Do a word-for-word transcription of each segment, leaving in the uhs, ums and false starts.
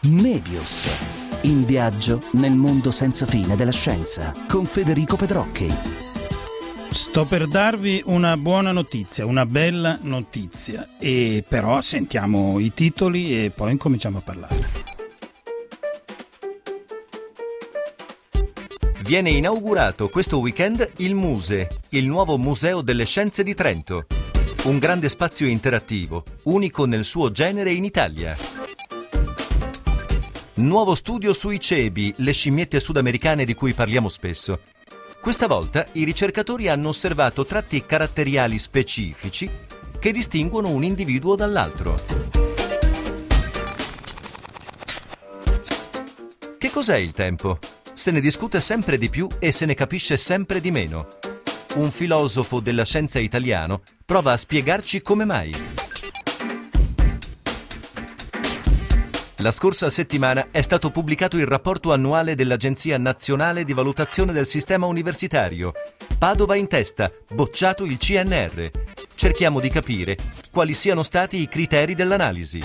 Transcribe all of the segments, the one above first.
Mebius. In viaggio nel mondo senza fine della scienza con Federico Pedrocchi. Sto per darvi una buona notizia, una bella notizia, e però sentiamo i titoli e poi incominciamo a parlare. Viene inaugurato questo weekend il Muse, il nuovo Museo delle Scienze di Trento. Un grande spazio interattivo, unico nel suo genere in Italia. Nuovo studio sui cebi, le scimmiette sudamericane di cui parliamo spesso. Questa volta i ricercatori hanno osservato tratti caratteriali specifici che distinguono un individuo dall'altro. Che cos'è il tempo? Se ne discute sempre di più e se ne capisce sempre di meno. Un filosofo della scienza italiano prova a spiegarci come mai. La scorsa settimana è stato pubblicato il rapporto annuale dell'Agenzia Nazionale di Valutazione del Sistema Universitario. Padova in testa, bocciato il C N R. Cerchiamo di capire quali siano stati i criteri dell'analisi.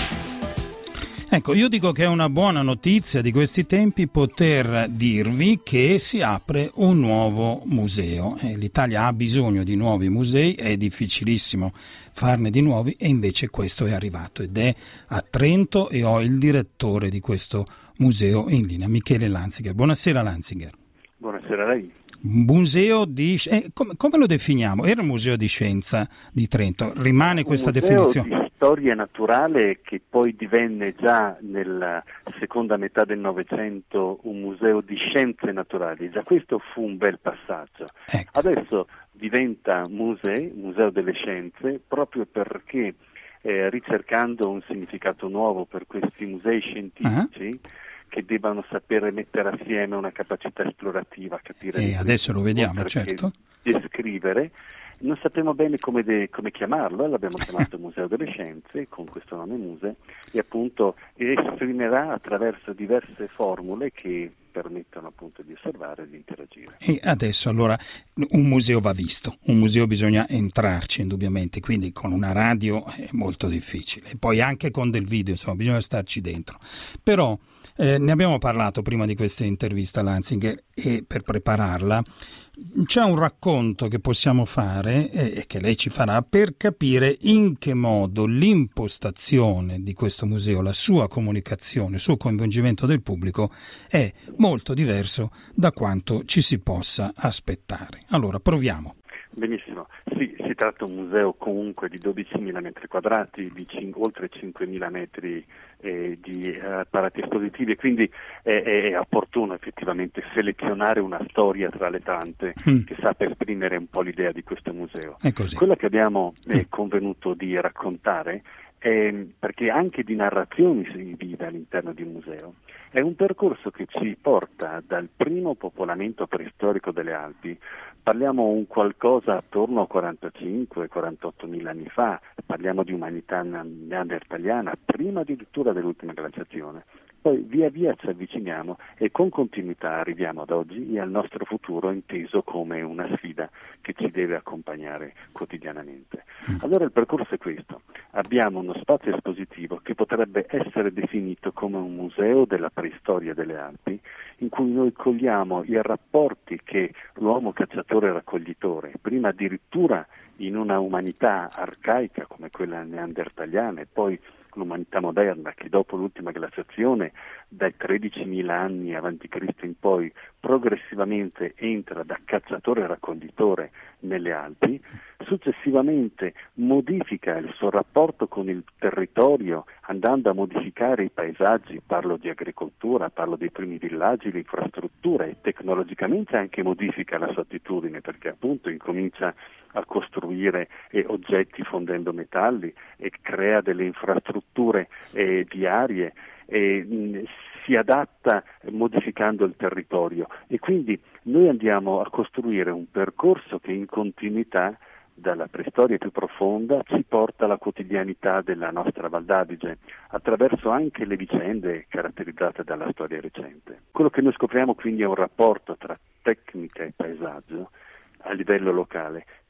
Ecco, io dico che è una buona notizia di questi tempi poter dirvi che si apre un nuovo museo. Eh, L'Italia ha bisogno di nuovi musei, è difficilissimo farne di nuovi e invece questo è arrivato ed è a Trento e ho il direttore di questo museo in linea, Michele Lanzinger. Buonasera Lanzinger. Buonasera a lei. Museo di... Eh, come, come lo definiamo? Era un museo di scienza di Trento, rimane un questa museo definizione? Di storia naturale che poi divenne già nella seconda metà del Novecento un museo di scienze naturali. Già questo fu un bel passaggio. Ecco. Adesso diventa museo, museo delle scienze, proprio perché eh, ricercando un significato nuovo per questi musei scientifici, uh-huh. che debbano sapere mettere assieme una capacità esplorativa, capire e adesso lo vediamo, certo, descrivere. Non sappiamo bene come, de, come chiamarlo, l'abbiamo chiamato Museo delle Scienze, con questo nome Muse, e appunto esprimerà attraverso diverse formule che permettono appunto di osservare e di interagire. E adesso allora un museo va visto, un museo bisogna entrarci indubbiamente, quindi con una radio è molto difficile, e poi anche con del video, insomma bisogna starci dentro. Però eh, ne abbiamo parlato prima di questa intervista Lanzinger e per prepararla c'è un racconto che possiamo fare e che lei ci farà per capire in che modo l'impostazione di questo museo, la sua comunicazione, il suo coinvolgimento del pubblico è molto diverso da quanto ci si possa aspettare. Allora, proviamo. Benissimo. Sì, si tratta di un museo comunque di dodicimila metri quadrati, di cin- oltre cinquemila metri eh, di eh, apparati espositivi, e quindi è, è opportuno effettivamente selezionare una storia tra le tante mm. che sappia esprimere un po' l'idea di questo museo. È così. Quella che abbiamo eh, convenuto di raccontare è, perché anche di narrazioni si vive all'interno di un museo, è un percorso che ci porta dal primo popolamento preistorico delle Alpi. Parliamo un qualcosa attorno a quarantacinque quarantotto mila anni fa, parliamo di umanità neandertaliana, prima addirittura dell'ultima glaciazione. Poi via via ci avviciniamo e con continuità arriviamo ad oggi e al nostro futuro inteso come una sfida che ci deve accompagnare quotidianamente. Allora il percorso è questo. Abbiamo uno spazio espositivo che potrebbe essere definito come un museo della preistoria delle Alpi, in cui noi cogliamo i rapporti che l'uomo cacciatore e raccoglitore, prima addirittura in una umanità arcaica come quella neandertaliana e poi l'umanità moderna che dopo l'ultima glaciazione dai tredicimila anni avanti Cristo in poi progressivamente entra da cacciatore e raccoglitore nelle Alpi, successivamente modifica il suo rapporto con il territorio andando a modificare i paesaggi, parlo di agricoltura, parlo dei primi villaggi, le infrastrutture, e tecnologicamente anche modifica la sua attitudine perché appunto incomincia a costruire eh, oggetti fondendo metalli e crea delle infrastrutture eh, viarie e mh, si adatta modificando il territorio, e quindi noi andiamo a costruire un percorso che in continuità dalla preistoria più profonda ci porta alla quotidianità della nostra Val d'Adige attraverso anche le vicende caratterizzate dalla storia recente. Quello che noi scopriamo quindi è un rapporto tra tecnica e paesaggio a livello locale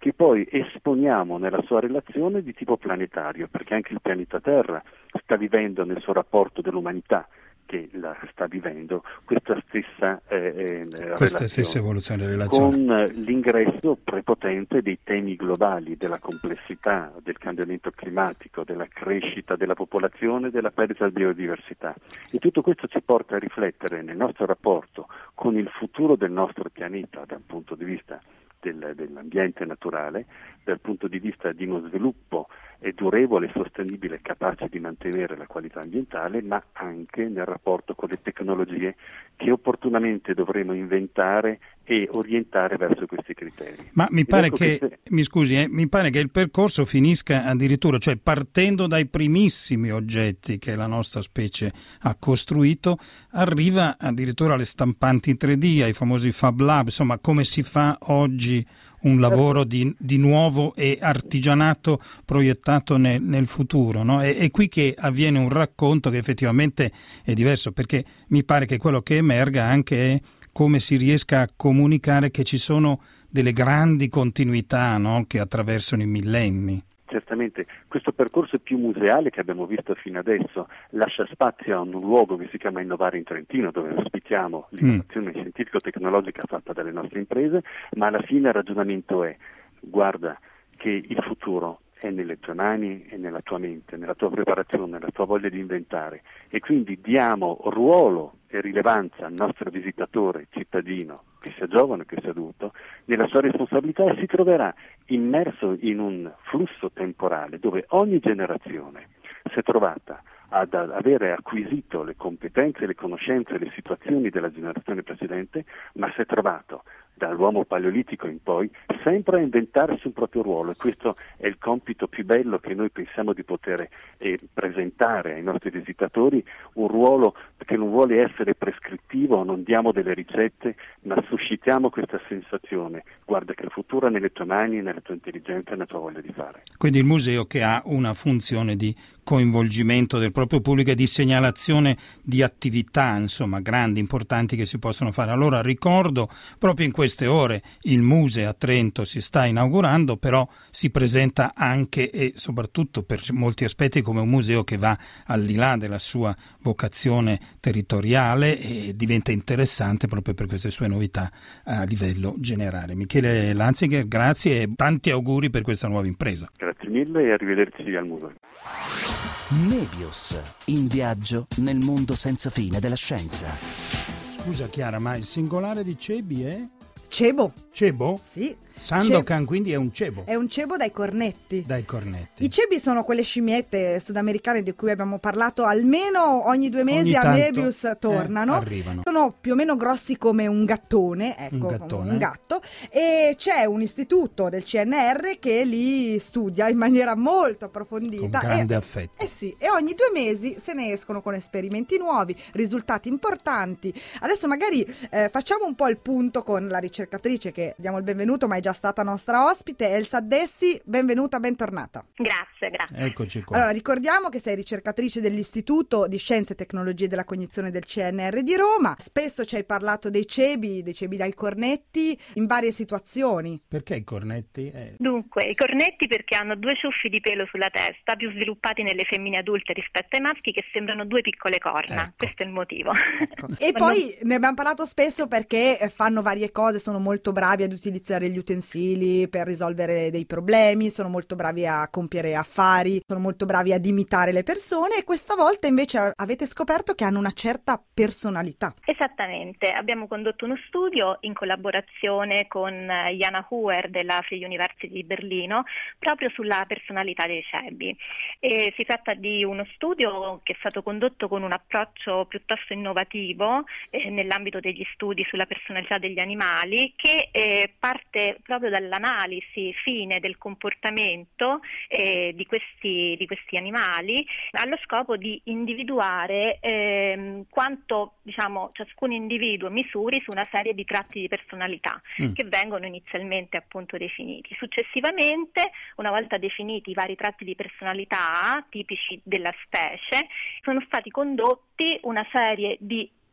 che poi esponiamo nella sua relazione di tipo planetario, perché anche il pianeta Terra sta vivendo nel suo rapporto dell'umanità che la sta vivendo questa stessa eh, questa stessa evoluzione della relazione, con l'ingresso prepotente dei temi globali, della complessità, del cambiamento climatico, della crescita della popolazione, della perdita di biodiversità. E tutto questo ci porta a riflettere nel nostro rapporto con il futuro del nostro pianeta dal punto di vista del, dell'ambiente naturale, dal punto di vista di uno sviluppo è durevole, sostenibile, capace di mantenere la qualità ambientale, ma anche nel rapporto con le tecnologie che opportunamente dovremo inventare e orientare verso questi criteri. Ma mi pare ecco che, che mi scusi, eh, mi pare che il percorso finisca addirittura, cioè partendo dai primissimi oggetti che la nostra specie ha costruito, arriva addirittura alle stampanti in tre D, ai famosi Fab Lab, insomma come si fa oggi un lavoro di, di nuovo e artigianato proiettato nel, nel futuro, no? È, è qui che avviene un racconto che effettivamente è diverso, perché mi pare che quello che emerga anche è come si riesca a comunicare che ci sono delle grandi continuità, no? Che attraversano i millenni. Certamente, questo percorso più museale che abbiamo visto fino adesso lascia spazio a un luogo che si chiama Innovare in Trentino, dove ospitiamo l'innovazione mm. scientifico-tecnologica fatta dalle nostre imprese, ma alla fine il ragionamento è: guarda che il futuro è nelle tue mani e nella tua mente, nella tua preparazione, nella tua voglia di inventare, e quindi diamo ruolo e rilevanza al nostro visitatore cittadino, che sia giovane o che sia adulto, nella sua responsabilità, e si troverà immerso in un flusso temporale dove ogni generazione si è trovata ad avere acquisito le competenze, le conoscenze, le situazioni della generazione precedente, ma si è trovato dall'uomo paleolitico in poi sempre a inventarsi un proprio ruolo, e questo è il compito più bello che noi pensiamo di poter eh, presentare ai nostri visitatori, un ruolo che non vuole essere prescrittivo, non diamo delle ricette, ma suscitiamo questa sensazione: guarda che il futuro è nelle tue mani, nella tua intelligenza e nella tua voglia di fare. Quindi il museo che ha una funzione di coinvolgimento del proprio pubblico e di segnalazione di attività, insomma, grandi, importanti che si possono fare. Allora ricordo, proprio in queste ore il Muse a Trento si sta inaugurando, però si presenta anche e soprattutto per molti aspetti come un museo che va al di là della sua vocazione territoriale e diventa interessante proprio per queste sue novità a livello generale. Michele Lanzinger, grazie e tanti auguri per questa nuova impresa. Grazie mille e arrivederci al museo. Nebius, in viaggio nel mondo senza fine della scienza. Scusa Chiara, ma il singolare di Cebi è? Cebo. Cebo? Sì. Sandokan Cebo. Quindi è un cebo. È un cebo dai cornetti. Dai cornetti. I cebi sono quelle scimmiette sudamericane di cui abbiamo parlato almeno ogni due mesi. Ogni a tanto, Nebius tornano. Eh, arrivano. Sono più o meno grossi come un gattone, ecco, un, gattone. un gatto. E c'è un istituto del C N R che li studia in maniera molto approfondita. Con grande e, affetto. Eh sì, e ogni due mesi se ne escono con esperimenti nuovi, risultati importanti. Adesso magari eh, facciamo un po' il punto con la ricercatrice che diamo il benvenuto, ma è già stata nostra ospite, Elsa Dessi. Benvenuta, bentornata. Grazie, grazie. Eccoci qua. Allora, ricordiamo che sei ricercatrice dell'Istituto di Scienze e Tecnologie della Cognizione del C N R di Roma. Spesso ci hai parlato dei cebi, dei cebi dai cornetti, in varie situazioni. Perché i cornetti? Eh... Dunque, i cornetti perché hanno due ciuffi di pelo sulla testa, più sviluppati nelle femmine adulte rispetto ai maschi, che sembrano due piccole corna. Ecco. Questo è il motivo. Ecco. E poi ne abbiamo parlato spesso perché fanno varie cose, sono molto bravi ad utilizzare gli utensili per risolvere dei problemi, sono molto bravi a compiere affari, sono molto bravi ad imitare le persone, e questa volta invece avete scoperto che hanno una certa personalità. Esattamente, abbiamo condotto uno studio in collaborazione con Jana Huer della Free University di Berlino proprio sulla personalità dei cebi. E si tratta di uno studio che è stato condotto con un approccio piuttosto innovativo eh, nell'ambito degli studi sulla personalità degli animali, che eh, parte proprio dall'analisi fine del comportamento eh, di questi di questi animali, allo scopo di individuare eh, quanto, diciamo, ciascun individuo misuri su una serie di tratti di personalità mm. che vengono inizialmente appunto definiti. Successivamente, una volta definiti i vari tratti di personalità tipici della specie, sono stati condotti una serie di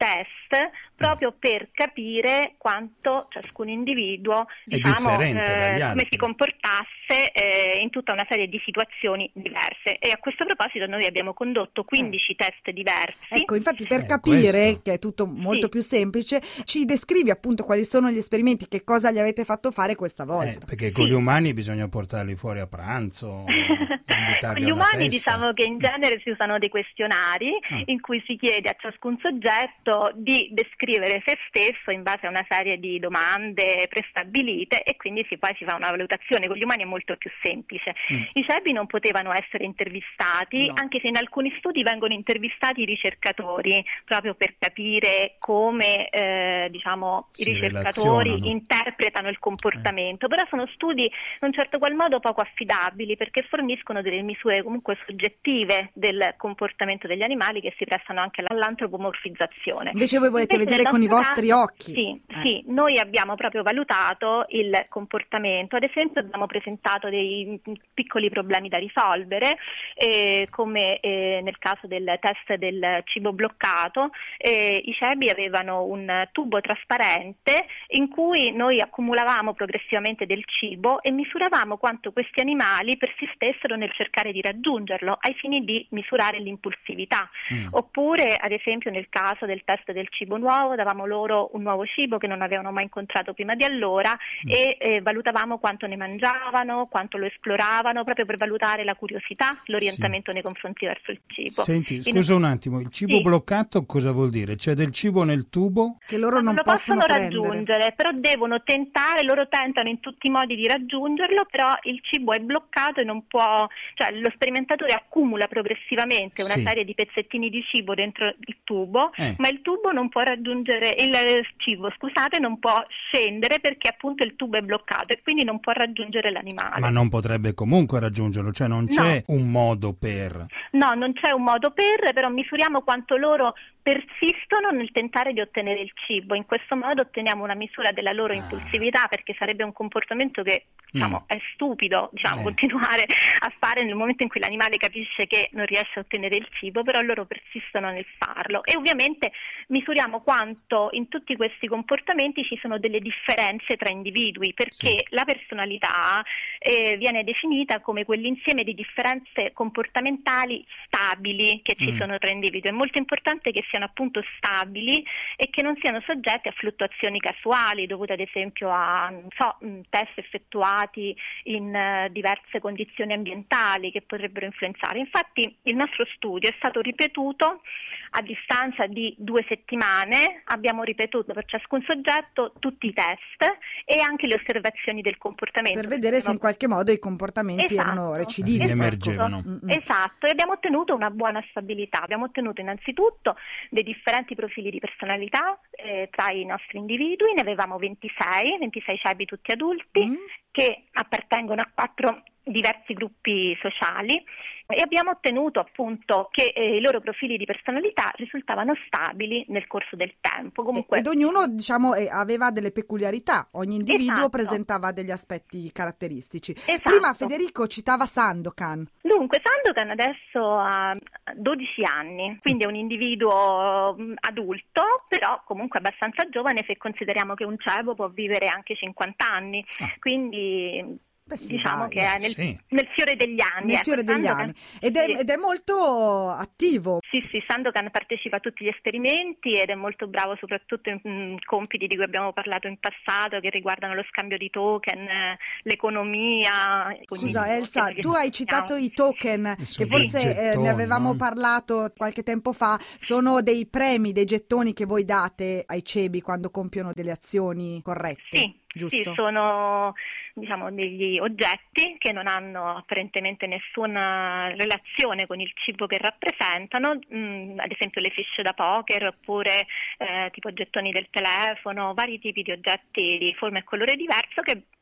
test proprio per capire quanto ciascun individuo, è diciamo, differente dagli eh, altri. come si comportasse eh, in tutta una serie di situazioni diverse. E a questo proposito noi abbiamo condotto quindici eh. test diversi. Ecco, infatti per Eh, capire questo. che è tutto molto Sì. più semplice, ci descrivi appunto quali sono gli esperimenti, che cosa gli avete fatto fare questa volta. Eh, perché con Sì. gli umani bisogna portarli fuori a pranzo, invitarli Con gli alla umani festa. diciamo che in genere si usano dei questionari Ah. in cui si chiede a ciascun soggetto di descrivere se stesso in base a una serie di domande prestabilite, e quindi si, poi si fa una valutazione. Con gli umani è molto più semplice. Mm. I cebi non potevano essere intervistati, No. anche se in alcuni studi vengono intervistati i ricercatori proprio per capire come eh, diciamo Si i ricercatori relazionano. interpretano il comportamento, però sono studi in un certo qual modo poco affidabili, perché forniscono delle misure comunque soggettive del comportamento degli animali che si prestano anche all'antropomorfizzazione. Invece voi volete Invece vedere nel con i nostro vostri caso, occhi. Sì, Eh. sì, noi abbiamo proprio valutato il comportamento. Ad esempio abbiamo presentato dei piccoli problemi da risolvere, eh, come eh, nel caso del test del cibo bloccato. Eh, i cebi avevano un tubo trasparente in cui noi accumulavamo progressivamente del cibo e misuravamo quanto questi animali persistessero nel cercare di raggiungerlo ai fini di misurare l'impulsività. Mm. Oppure, ad esempio, nel caso del test del cibo nuovo, davamo loro un nuovo cibo che non avevano mai incontrato prima di allora Mm. e eh, valutavamo quanto ne mangiavano, quanto lo esploravano, proprio per valutare la curiosità, l'orientamento Sì. nei confronti verso il cibo. Senti, In- scusa un attimo, il cibo Sì. bloccato cosa vuol dire? C'è del cibo nel tubo? Che loro Non non lo possono, possono prendere. raggiungere, però devono tentare, loro tentano in tutti i modi di raggiungerlo, però il cibo è bloccato e non può, cioè lo sperimentatore accumula progressivamente una Sì. serie di pezzettini di cibo dentro il tubo, Eh. ma il tubo non può raggiungere, il cibo, scusate, non può scendere perché appunto il tubo è bloccato e quindi non può raggiungere l'animale. Ma non potrebbe comunque raggiungerlo, cioè non c'è un modo per... No, non c'è un modo per, però misuriamo quanto loro persistono nel tentare di ottenere il cibo. In questo modo otteniamo una misura della loro Ah. impulsività, perché sarebbe un comportamento che diciamo Mm. è stupido, diciamo, Eh. continuare a fare nel momento in cui l'animale capisce che non riesce a ottenere il cibo, però loro persistono nel farlo. E ovviamente misuriamo quanto in tutti questi comportamenti ci sono delle differenze tra individui, perché Sì. la personalità eh, viene definita come quell'insieme di differenze comportamentali stabili che ci Mm. sono tra individui. È molto importante che siano appunto stabili e che non siano soggetti a fluttuazioni casuali dovute ad esempio a non so, mh, test effettuati in eh, diverse condizioni ambientali che potrebbero influenzare. Infatti il nostro studio è stato ripetuto a distanza di due settimane, abbiamo ripetuto per ciascun soggetto tutti i test e anche le osservazioni del comportamento. Per vedere se in qualche modo i comportamenti Esatto. erano recidivi. Sì, ecco. emergevano. Mm, mm. Esatto, e abbiamo ottenuto una buona stabilità. Abbiamo ottenuto innanzitutto dei differenti profili di personalità eh, tra i nostri individui. Ne avevamo ventisei, ventisei cebi tutti adulti Mm. che appartengono a quattro diversi gruppi sociali e abbiamo ottenuto appunto che eh, i loro profili di personalità risultavano stabili nel corso del tempo. Comunque, Ed ognuno, diciamo, eh, aveva delle peculiarità, ogni individuo Esatto. presentava degli aspetti caratteristici. Esatto. Prima Federico citava Sandokan. Dunque, Sandokan adesso ha dodici anni, quindi è un individuo mh, adulto, però comunque abbastanza giovane se consideriamo che un cebo può vivere anche cinquanta anni, Ah. quindi Beh, sì, diciamo dai, che è nel, sì. nel fiore degli anni. Nel ecco. fiore degli Sandokan- anni. Ed è, sì. ed è molto attivo. Sì, sì, Sandokan partecipa a tutti gli esperimenti ed è molto bravo soprattutto in mm, compiti di cui abbiamo parlato in passato che riguardano lo scambio di token, eh, l'economia. Scusa quindi- Elsa, che tu hai gli citato chiamiamo. i token, Sono che forse dei eh, gettoni, ne avevamo no? parlato qualche tempo fa. Sono dei premi, dei gettoni che voi date ai cebi quando compiono delle azioni corrette, Sì, giusto? sì, sono diciamo degli oggetti che non hanno apparentemente nessuna relazione con il cibo che rappresentano, mh, ad esempio le fiche da poker oppure eh, tipo gettoni del telefono, vari tipi di oggetti di forma e colore diverso che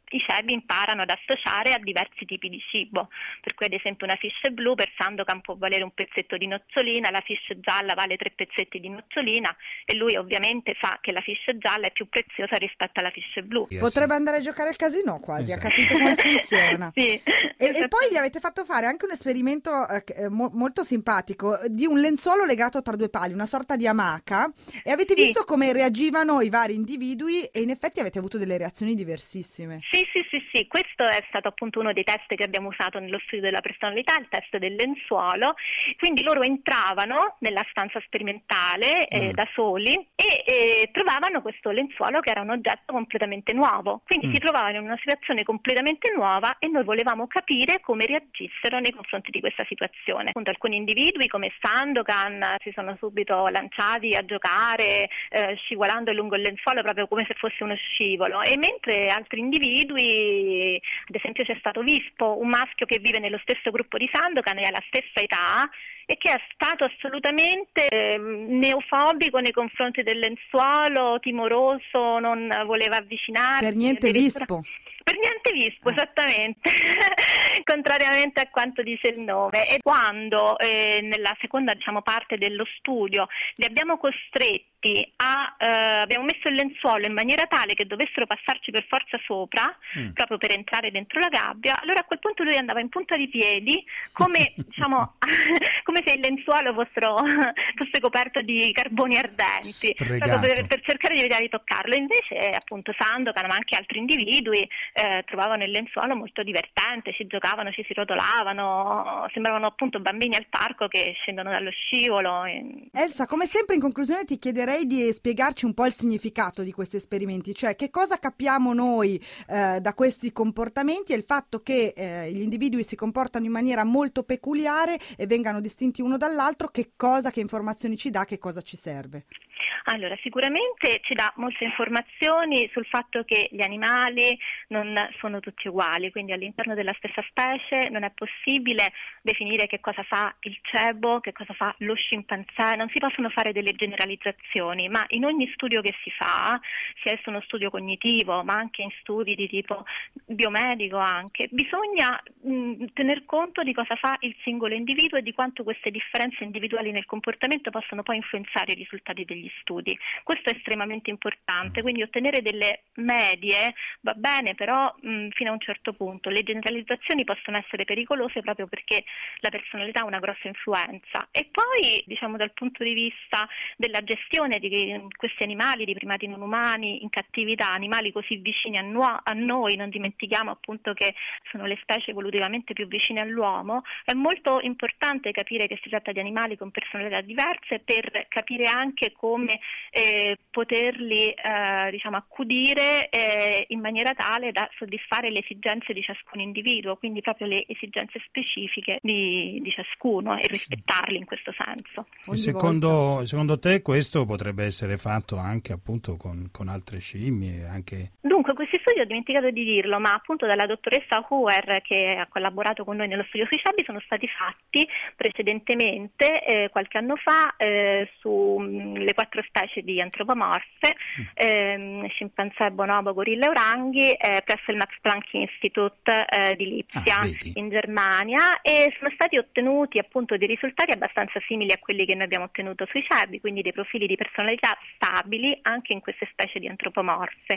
i cebi imparano ad associare a diversi tipi di cibo, per cui ad esempio una fish blu per Sandokan può valere un pezzetto di noccioline, la fish gialla vale tre pezzetti di noccioline, e lui ovviamente sa che la fish gialla è più preziosa rispetto alla fish blu. Yes. Potrebbe andare a giocare al casino quasi, Esatto. ha capito come funziona. Sì. E, e poi gli avete fatto fare anche un esperimento eh, mo- molto simpatico di un lenzuolo legato tra due pali, una sorta di amaca, e avete Sì. visto come reagivano i vari individui e in effetti avete avuto delle reazioni diversissime. Sì, sì, sì, sì, questo è stato appunto uno dei test che abbiamo usato nello studio della personalità, il test del lenzuolo. Quindi loro entravano nella stanza sperimentale eh, Mm. da soli e eh, trovavano questo lenzuolo che era un oggetto completamente nuovo, quindi Mm. si trovavano in una situazione completamente nuova e noi volevamo capire come reagissero nei confronti di questa situazione. Appunto, alcuni individui come Sandokan si sono subito lanciati a giocare eh, scivolando lungo il lenzuolo proprio come se fosse uno scivolo, e mentre altri individui, ad esempio c'è stato Vispo, un maschio che vive nello stesso gruppo di Sandokan e ha la stessa età e che è stato assolutamente eh, neofobico nei confronti del lenzuolo, timoroso, non voleva avvicinarsi. Per niente addirittura- Vispo. Per niente Vispo, Eh. esattamente, contrariamente a quanto dice il nome. E quando eh, nella seconda diciamo, parte dello studio li abbiamo costretti a, eh, abbiamo messo il lenzuolo in maniera tale che dovessero passarci per forza sopra, Mm. proprio per entrare dentro la gabbia, allora a quel punto lui andava in punta di piedi, come, diciamo, come se il lenzuolo fossero, fosse coperto di carboni ardenti, Stregato. proprio per, per cercare di evitare di toccarlo. Invece appunto Sandokan, ma anche altri individui, eh, trovavano il lenzuolo molto divertente, ci giocavano, ci si rotolavano, sembravano appunto bambini al parco che scendono dallo scivolo. E... Elsa, come sempre in conclusione ti chiederei di spiegarci un po' il significato di questi esperimenti, cioè che cosa capiamo noi eh, da questi comportamenti e il fatto che eh, gli individui si comportano in maniera molto peculiare e vengano distinti uno dall'altro, che cosa, che informazioni ci dà, che cosa ci serve? Allora, sicuramente ci dà molte informazioni sul fatto che gli animali non sono tutti uguali, quindi all'interno della stessa specie non è possibile definire che cosa fa il cebo, che cosa fa lo scimpanzé, non si possono fare delle generalizzazioni, ma in ogni studio che si fa, sia esso uno studio cognitivo, ma anche in studi di tipo biomedico anche, bisogna mh, tener conto di cosa fa il singolo individuo e di quanto queste differenze individuali nel comportamento possono poi influenzare i risultati degli studi. Questo è estremamente importante, quindi ottenere delle medie va bene, però mh, fino a un certo punto. Le generalizzazioni possono essere pericolose proprio perché la personalità ha una grossa influenza. E poi, diciamo, dal punto di vista della gestione di questi animali, di primati non umani in cattività, animali così vicini a, nuo- a noi, non dimentichiamo appunto che sono le specie evolutivamente più vicine all'uomo, è molto importante capire che si tratta di animali con personalità diverse per capire anche come eh, poterli eh, diciamo accudire eh, in maniera tale da soddisfare le esigenze di ciascun individuo, quindi proprio le esigenze specifiche di, di ciascuno e rispettarli in questo senso. E secondo, secondo te questo potrebbe essere fatto anche appunto con, con altre scimmie? Anche... Dunque, questi studi ho dimenticato di dirlo, ma appunto dalla dottoressa Huer che ha collaborato con noi nello studio sui cebi sono stati fatti precedentemente eh, qualche anno fa eh, sulle quattro specie di antropomorfe, ehm, scimpanzé, bonobo, gorilla e oranghi, eh, presso il Max Planck Institute eh, di Lipsia Ah, vedi. in Germania, e sono stati ottenuti appunto dei risultati abbastanza simili a quelli che noi abbiamo ottenuto sui cebi, quindi dei profili di personalità stabili anche in queste specie di antropomorfe.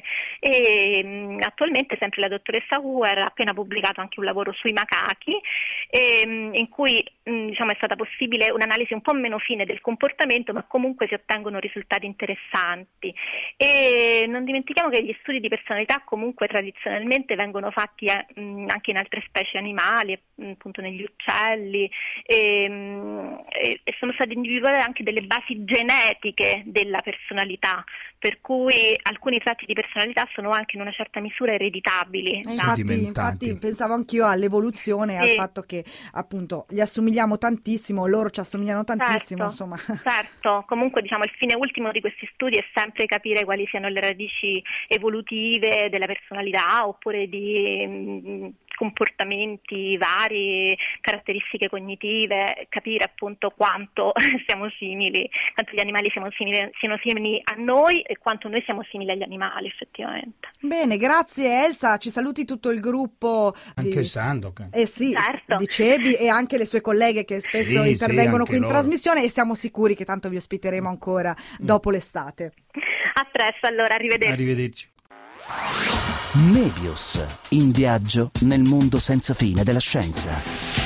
E mh, attualmente sempre la dottoressa Huer ha appena pubblicato anche un lavoro sui macachi ehm, in cui mh, diciamo è stata possibile un'analisi un po' meno fine del comportamento, ma comunque si ottengono risultati interessanti. E non dimentichiamo che gli studi di personalità comunque tradizionalmente vengono fatti eh, mh, anche in altre specie animali, mh, appunto negli uccelli, e, mh, e, e sono state individuate anche delle basi genetiche della personalità, per cui alcuni tratti di personalità sono anche in una certa misura ereditabili. E da- Infatti, Sedimentati. infatti pensavo anch'io all'evoluzione, al Sì. fatto che appunto gli assomigliamo tantissimo, loro ci assomigliano tantissimo, Certo, insomma. certo, comunque diciamo il fine ultimo di questi studi è sempre capire quali siano le radici evolutive della personalità, oppure di mh, comportamenti vari, caratteristiche cognitive, capire appunto quanto siamo simili, quanto gli animali siamo simili, siano simili a noi e quanto noi siamo simili agli animali effettivamente. Bene, grazie Elsa, ci saluti tutto il gruppo. Anche di... Sandokan. Eh sì, certo. di Cebi e anche le sue colleghe che spesso sì, intervengono sì, qui in loro. trasmissione, e siamo sicuri che tanto vi ospiteremo ancora mm. dopo l'estate. A presto allora, arrivederci. Arrivederci. Nebius, in viaggio nel mondo senza fine della scienza.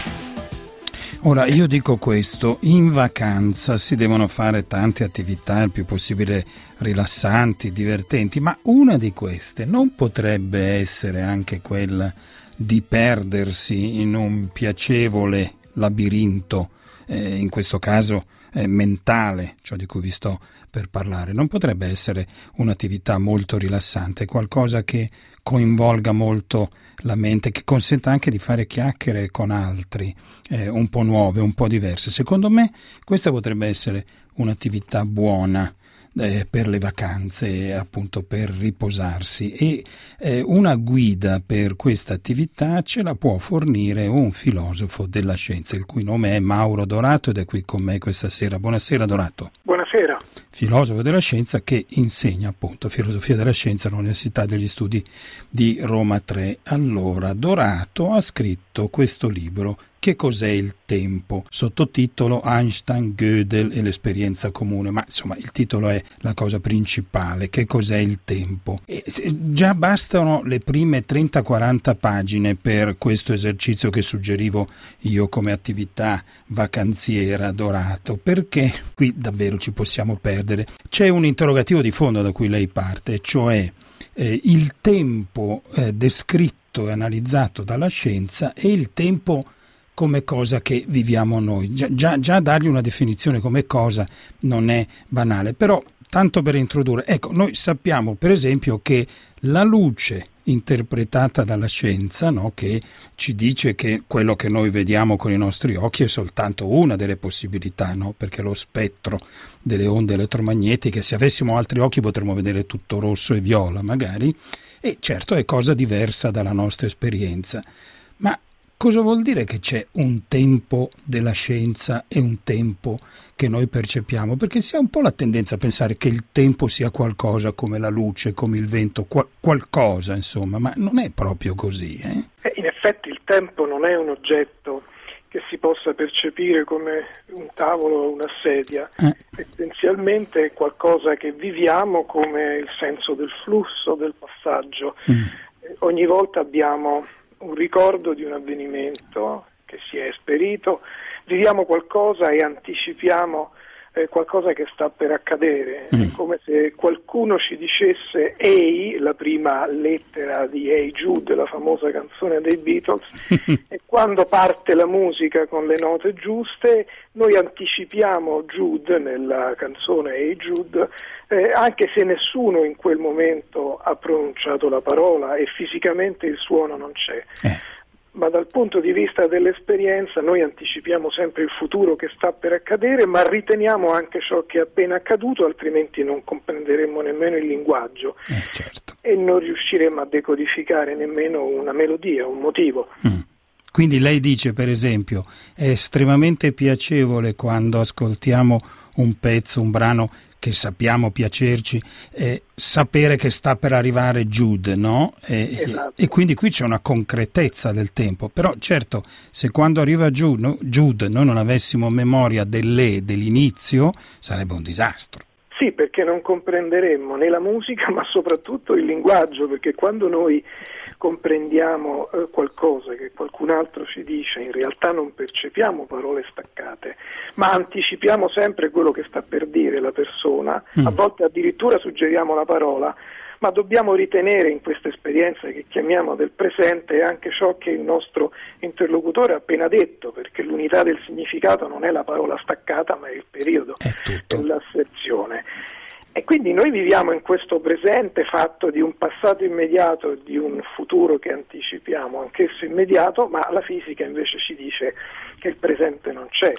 Ora, io dico questo: in vacanza si devono fare tante attività il più possibile rilassanti, divertenti, ma una di queste non potrebbe essere anche quella di perdersi in un piacevole labirinto, eh, in questo caso eh, mentale, ciò di cui vi sto per parlare. Non potrebbe essere un'attività molto rilassante, qualcosa che coinvolga molto la mente, che consenta anche di fare chiacchiere con altri, eh, un po' nuove, un po' diverse. Secondo me questa potrebbe essere un'attività buona eh, per le vacanze, appunto per riposarsi, e eh, una guida per questa attività ce la può fornire un filosofo della scienza, il cui nome è Mauro Dorato ed è qui con me questa sera. Buonasera Dorato. Buonasera. Filosofo della scienza che insegna appunto filosofia della scienza all'Università degli Studi di Roma tre. Allora, Dorato ha scritto questo libro, Che cos'è il tempo? Sottotitolo Einstein, Gödel e l'esperienza comune, ma insomma il titolo è la cosa principale. Che cos'è il tempo? E già bastano le prime trenta quaranta pagine per questo esercizio che suggerivo io come attività vacanziera, Dorato, perché qui davvero ci possiamo perdere. C'è un interrogativo di fondo da cui lei parte, cioè eh, il tempo eh, descritto e analizzato dalla scienza e il tempo come cosa che viviamo noi. Già, già, già dargli una definizione come cosa non è banale, però tanto per introdurre, ecco, noi sappiamo per esempio che la luce interpretata dalla scienza, no, che ci dice che quello che noi vediamo con i nostri occhi è soltanto una delle possibilità, no, perché lo spettro delle onde elettromagnetiche, se avessimo altri occhi potremmo vedere tutto rosso e viola magari, e certo è cosa diversa dalla nostra esperienza. Ma cosa vuol dire che c'è un tempo della scienza e un tempo che noi percepiamo? Perché si ha un po' la tendenza a pensare che il tempo sia qualcosa come la luce, come il vento, qual- qualcosa insomma, ma non è proprio così. Eh? In effetti il tempo non è un oggetto che si possa percepire come un tavolo o una sedia, eh. Essenzialmente è qualcosa che viviamo come il senso del flusso, del passaggio. Mm. Ogni volta abbiamo un ricordo di un avvenimento che si è esperito, viviamo qualcosa e anticipiamo eh, qualcosa che sta per accadere. Mm. È come se qualcuno ci dicesse Hey, la prima lettera di Hey Jude, la famosa canzone dei Beatles, e quando parte la musica con le note giuste noi anticipiamo Jude nella canzone Hey Jude, eh, anche se nessuno in quel momento ha pronunciato la parola e fisicamente il suono non c'è. Eh. Ma dal punto di vista dell'esperienza noi anticipiamo sempre il futuro che sta per accadere, ma riteniamo anche ciò che è appena accaduto, altrimenti non comprenderemmo nemmeno il linguaggio eh, certo. e non riusciremmo a decodificare nemmeno una melodia, un motivo. Mm. Quindi lei dice, per esempio, è estremamente piacevole quando ascoltiamo un pezzo, un brano che sappiamo piacerci, eh, sapere che sta per arrivare Jude, no? E, esatto. e quindi qui c'è una concretezza del tempo. Però certo, se quando arriva Jude, no, Jude noi non avessimo memoria dell'e, dell'inizio, sarebbe un disastro. Sì, perché non comprenderemmo né la musica, ma soprattutto il linguaggio, perché quando noi comprendiamo eh, qualcosa che qualcun altro ci dice, in realtà non percepiamo parole staccate, ma anticipiamo sempre quello che sta per dire la persona, mm. a volte addirittura suggeriamo la parola, ma dobbiamo ritenere in questa esperienza che chiamiamo del presente anche ciò che il nostro interlocutore ha appena detto, perché l'unità del significato non è la parola staccata, ma è il periodo, è tutto. l'asserzione. E quindi noi viviamo in questo presente fatto di un passato immediato e di un futuro che anticipiamo, anch'esso immediato, ma la fisica invece ci dice che il presente non c'è,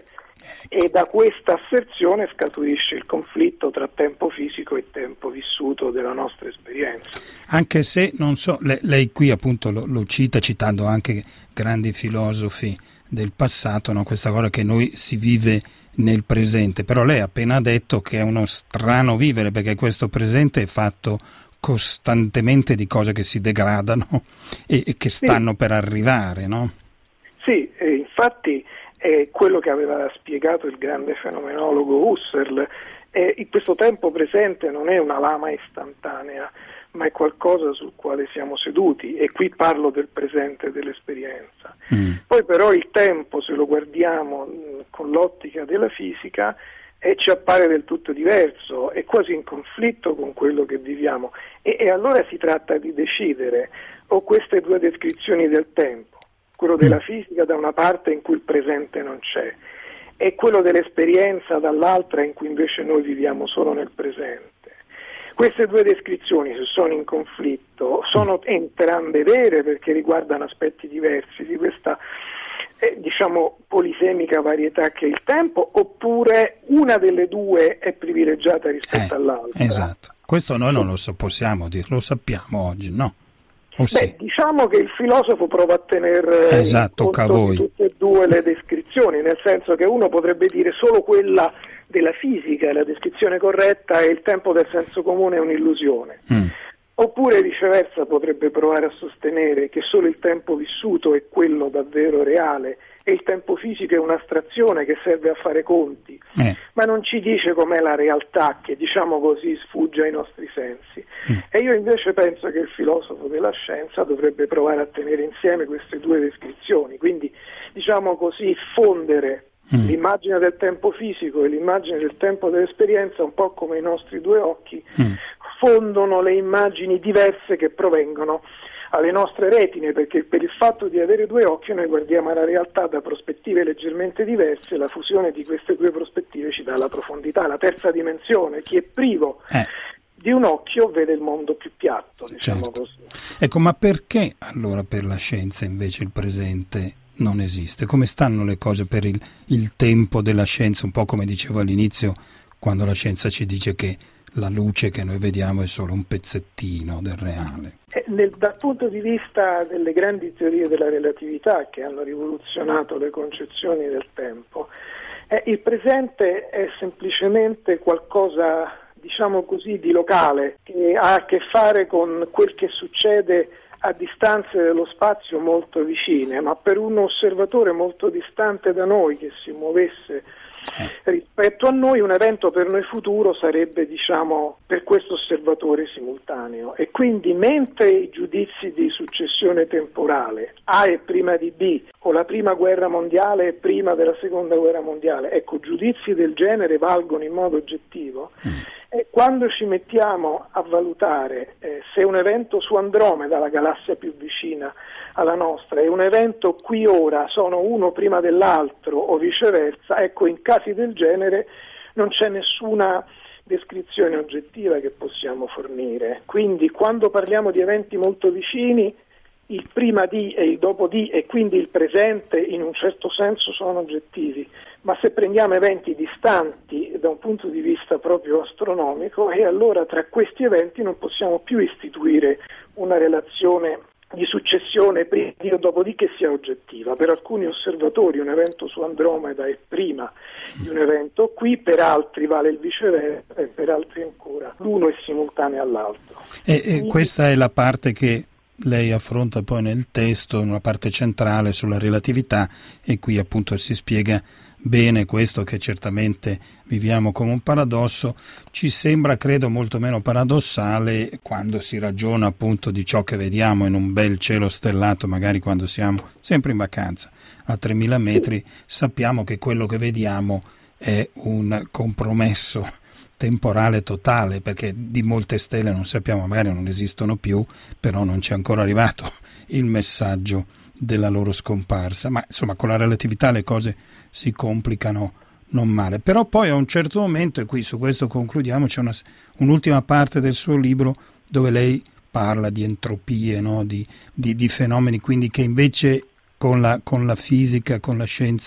e da questa asserzione scaturisce il conflitto tra tempo fisico e tempo vissuto della nostra esperienza. Anche se, non so, lei, lei qui appunto lo, lo cita citando anche grandi filosofi del passato, no? Questa cosa che noi si vive nel presente, però lei ha appena detto che è uno strano vivere, perché questo presente è fatto costantemente di cose che si degradano e, e che stanno sì. per arrivare, no? Sì, eh, infatti è quello che aveva spiegato il grande fenomenologo Husserl. Eh, questo tempo presente non è una lama istantanea, ma è qualcosa sul quale siamo seduti, e qui parlo del presente dell'esperienza. Mm. Poi però il tempo, se lo guardiamo mh, con l'ottica della fisica, eh, ci appare del tutto diverso, è quasi in conflitto con quello che viviamo, e, e allora si tratta di decidere o queste due descrizioni del tempo, quello della fisica da una parte in cui il presente non c'è, e quello dell'esperienza dall'altra in cui invece noi viviamo solo nel presente. Queste due descrizioni, se sono in conflitto, sono entrambe vere perché riguardano aspetti diversi di questa eh, diciamo polisemica varietà che è il tempo, oppure una delle due è privilegiata rispetto eh, all'altra. Esatto, questo noi non lo so, possiamo dire, lo sappiamo oggi, no? Beh, sì. Diciamo che il filosofo prova a tenere esatto, in conto di tutte e due le descrizioni, nel senso che uno potrebbe dire solo quella della fisica, la descrizione corretta, e il tempo del senso comune è un'illusione. Mm. Oppure viceversa potrebbe provare a sostenere che solo il tempo vissuto è quello davvero reale e il tempo fisico è un'astrazione che serve a fare conti, eh. ma non ci dice com'è la realtà che, diciamo così, sfugge ai nostri sensi. Mm. E io invece penso che il filosofo della scienza dovrebbe provare a tenere insieme queste due descrizioni, quindi, diciamo così, fondere Mm. l'immagine del tempo fisico e l'immagine del tempo dell'esperienza, un po' come i nostri due occhi mm. fondono le immagini diverse che provengono alle nostre retine, perché per il fatto di avere due occhi noi guardiamo la realtà da prospettive leggermente diverse, e la fusione di queste due prospettive ci dà la profondità, la terza dimensione. Chi è privo eh. di un occhio vede il mondo più piatto, diciamo certo. così. Ecco, ma perché allora per la scienza invece il presente non esiste? Come stanno le cose per il, il tempo della scienza? Un po' come dicevo all'inizio, quando la scienza ci dice che la luce che noi vediamo è solo un pezzettino del reale. Eh, nel, dal punto di vista delle grandi teorie della relatività che hanno rivoluzionato le concezioni del tempo, eh, il presente è semplicemente qualcosa, diciamo così, di locale, che ha a che fare con quel che succede a distanze dello spazio molto vicine, ma per un osservatore molto distante da noi, che si muovesse rispetto a noi, un evento per noi futuro sarebbe, diciamo, per questo osservatore simultaneo. E quindi mentre i giudizi di successione temporale, A è prima di B, o la prima guerra mondiale è prima della seconda guerra mondiale, ecco, giudizi del genere valgono in modo oggettivo. Mm. E quando ci mettiamo a valutare eh, se un evento su Andromeda, la galassia più vicina alla nostra, e un evento qui ora sono uno prima dell'altro o viceversa, ecco, in casi del genere non c'è nessuna descrizione oggettiva che possiamo fornire. Quindi quando parliamo di eventi molto vicini, il prima di e il dopo di, e quindi il presente, in un certo senso sono oggettivi, ma se prendiamo eventi distanti da un punto di vista proprio astronomico, e allora tra questi eventi non possiamo più istituire una relazione di successione prima di o dopo di che sia oggettiva. Per alcuni osservatori un evento su Andromeda è prima di un evento qui, per altri vale il viceversa, e per altri ancora l'uno è simultaneo all'altro. E, e questa è la parte che lei affronta poi nel testo, una parte centrale sulla relatività, e qui appunto si spiega bene questo che certamente viviamo come un paradosso. Ci sembra, credo, molto meno paradossale quando si ragiona appunto di ciò che vediamo in un bel cielo stellato, magari quando siamo sempre in vacanza a tremila metri, sappiamo che quello che vediamo è un compromesso temporale totale, perché di molte stelle non sappiamo, magari non esistono più, però non ci è ancora arrivato il messaggio della loro scomparsa. Ma insomma, con la relatività le cose si complicano non male. Però poi a un certo momento, e qui su questo concludiamo, c'è una, un'ultima parte del suo libro dove lei parla di entropie, no? di, di, di fenomeni, quindi che invece con la, con la fisica, con la scienza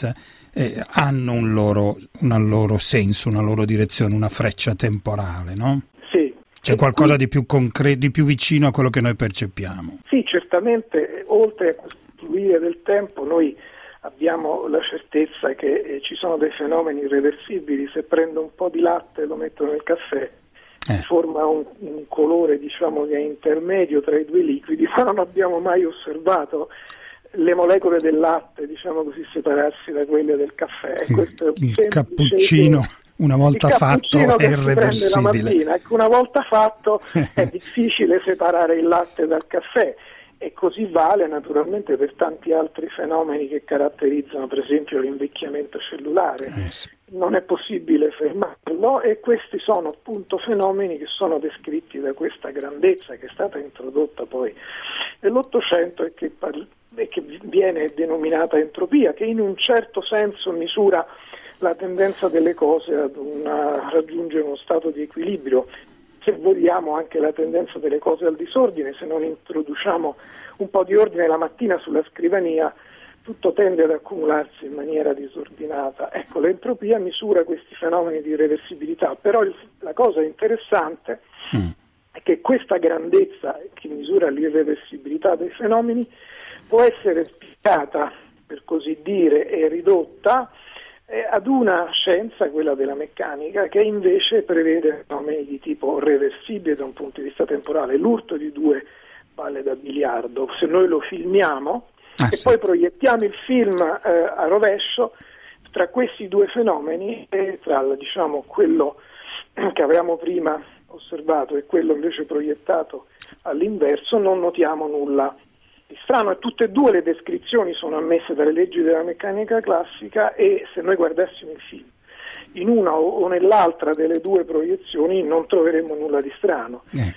eh, hanno un loro, un loro senso, una loro direzione, una freccia temporale, no? Sì. C'è qualcosa di più concreto, di più vicino a quello che noi percepiamo. Sì, certamente, oltre a costruire del tempo, noi abbiamo la certezza che eh, ci sono dei fenomeni irreversibili. Se prendo un po' di latte e lo metto nel caffè, eh. si forma un, un colore, diciamo, che è intermedio tra i due liquidi, ma non abbiamo mai osservato le molecole del latte, diciamo così, separarsi da quelle del caffè. Il, Questo è il cappuccino, una volta fatto, è irreversibile. Mattina, ecco, una volta fatto è difficile separare il latte dal caffè. E così vale naturalmente per tanti altri fenomeni che caratterizzano per esempio l'invecchiamento cellulare. Eh sì. Non è possibile fermarlo, e questi sono appunto fenomeni che sono descritti da questa grandezza che è stata introdotta poi nell'Ottocento e che, parli- e che viene denominata entropia, che in un certo senso misura la tendenza delle cose ad una, a raggiungere uno stato di equilibrio. Se vogliamo anche la tendenza delle cose al disordine, se non introduciamo un po' di ordine la mattina sulla scrivania, tutto tende ad accumularsi in maniera disordinata. Ecco, l'entropia misura questi fenomeni di irreversibilità, però il, la cosa interessante mm. è che questa grandezza che misura l'irreversibilità dei fenomeni può essere spiegata, per così dire, e ridotta ad una scienza, quella della meccanica, che invece prevede fenomeni di tipo reversibile da un punto di vista temporale. L'urto di due palle da biliardo, se noi lo filmiamo ah, e sì. poi proiettiamo il film eh, a rovescio, tra questi due fenomeni e tra, diciamo, quello che avevamo prima osservato e quello invece proiettato all'inverso, non notiamo nulla di strano, e tutte e due le descrizioni sono ammesse dalle leggi della meccanica classica, e se noi guardassimo il film in una o nell'altra delle due proiezioni non troveremmo nulla di strano. Eh.